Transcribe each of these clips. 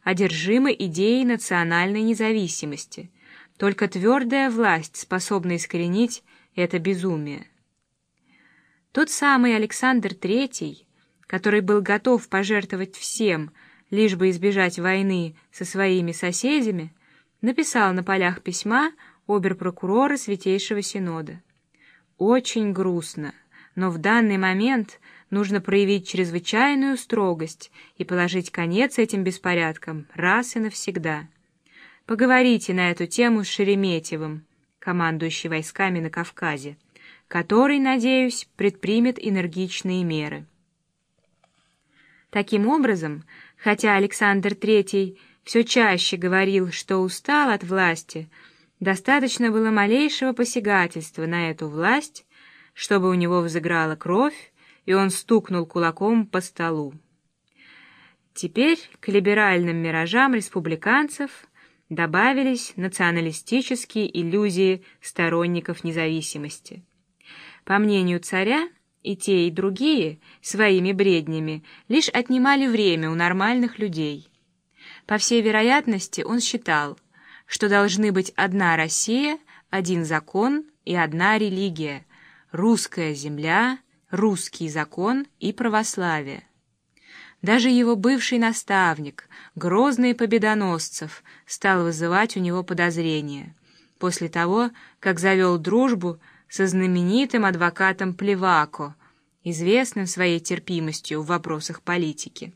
одержимы идеей национальной независимости. Только твердая власть способна искоренить это безумие. Тот самый Александр III, который был готов пожертвовать всем, лишь бы избежать войны со своими соседями, написал на полях письма обер-прокурора Святейшего Синода: «Очень грустно, но в данный момент нужно проявить чрезвычайную строгость и положить конец этим беспорядкам раз и навсегда. Поговорите на эту тему с Шереметьевым, командующий войсками на Кавказе, который, надеюсь, предпримет энергичные меры». Таким образом, хотя Александр III все чаще говорил, что устал от власти, достаточно было малейшего посягательства на эту власть, чтобы у него взыграла кровь, и он стукнул кулаком по столу. Теперь к либеральным миражам республиканцев добавились националистические иллюзии сторонников независимости. По мнению царя, и те, и другие своими бреднями лишь отнимали время у нормальных людей. По всей вероятности, он считал, что должны быть одна Россия, один закон и одна религия, русская земля, русский закон и православие. Даже его бывший наставник, грозный Победоносцев, стал вызывать у него подозрения после того, как завел дружбу со знаменитым адвокатом Плевако, известным своей терпимостью в вопросах политики.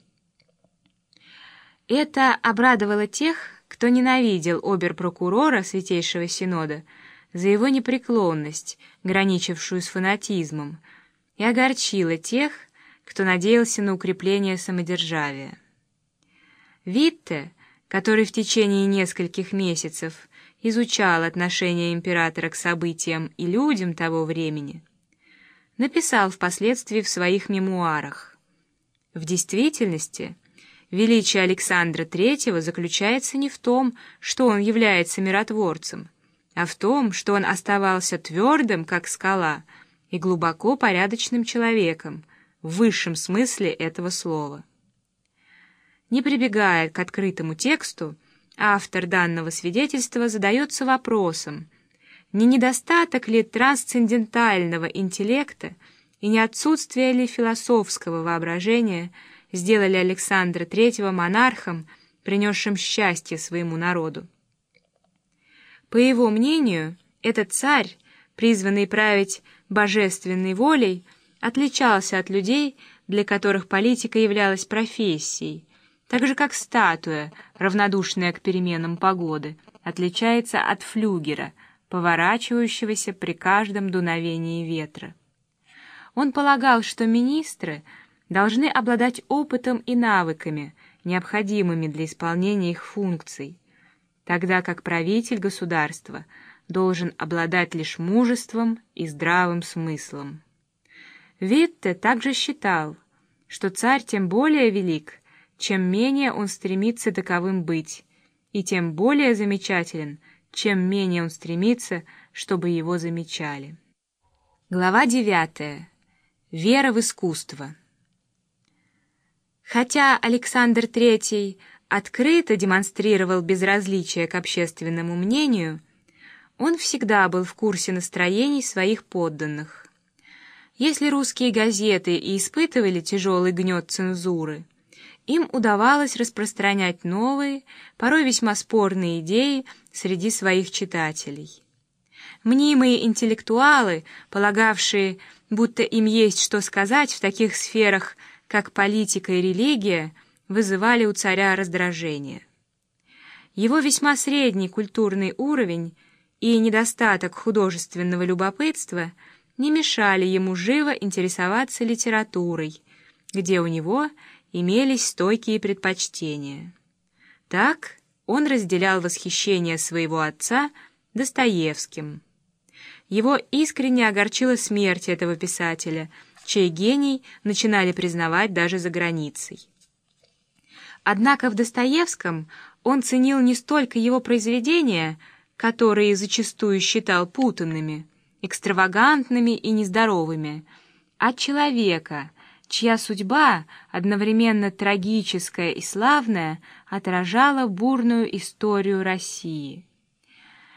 Это обрадовало тех, кто ненавидел обер-прокурора Святейшего Синода за его непреклонность, граничившую с фанатизмом, и огорчило тех, кто надеялся на укрепление самодержавия. Витте, который в течение нескольких месяцев изучал отношение императора к событиям и людям того времени, написал впоследствии в своих мемуарах: «В действительности, величие Александра III заключается не в том, что он является миротворцем, а в том, что он оставался твердым, как скала, и глубоко порядочным человеком в высшем смысле этого слова». Не прибегая к открытому тексту, автор данного свидетельства задается вопросом, не недостаток ли трансцендентального интеллекта и не отсутствие ли философского воображения сделали Александра III монархом, принесшим счастье своему народу. По его мнению, этот царь, призванный править божественной волей, отличался от людей, для которых политика являлась профессией, так же как статуя, равнодушная к переменам погоды, отличается от флюгера, поворачивающегося при каждом дуновении ветра. Он полагал, что министры должны обладать опытом и навыками, необходимыми для исполнения их функций, тогда как правитель государства должен обладать лишь мужеством и здравым смыслом. Витте также считал, что царь тем более велик, чем менее он стремится таковым быть, и тем более замечателен, чем менее он стремится, чтобы его замечали. Глава 9. Вера в искусство. Хотя Александр III открыто демонстрировал безразличие к общественному мнению, он всегда был в курсе настроений своих подданных. Если русские газеты и испытывали тяжелый гнет цензуры, им удавалось распространять новые, порой весьма спорные идеи среди своих читателей. Мнимые интеллектуалы, полагавшие, будто им есть что сказать в таких сферах, как политика и религия, вызывали у царя раздражение. Его весьма средний культурный уровень и недостаток художественного любопытства не мешали ему живо интересоваться литературой, где у него имелись стойкие предпочтения. Так он разделял восхищение своего отца Достоевским. Его искренне огорчила смерть этого писателя, чей гений начинали признавать даже за границей. Однако в Достоевском он ценил не столько его произведения, которые зачастую считал путанными, экстравагантными и нездоровыми, а человека, чья судьба, одновременно трагическая и славная, отражала бурную историю России.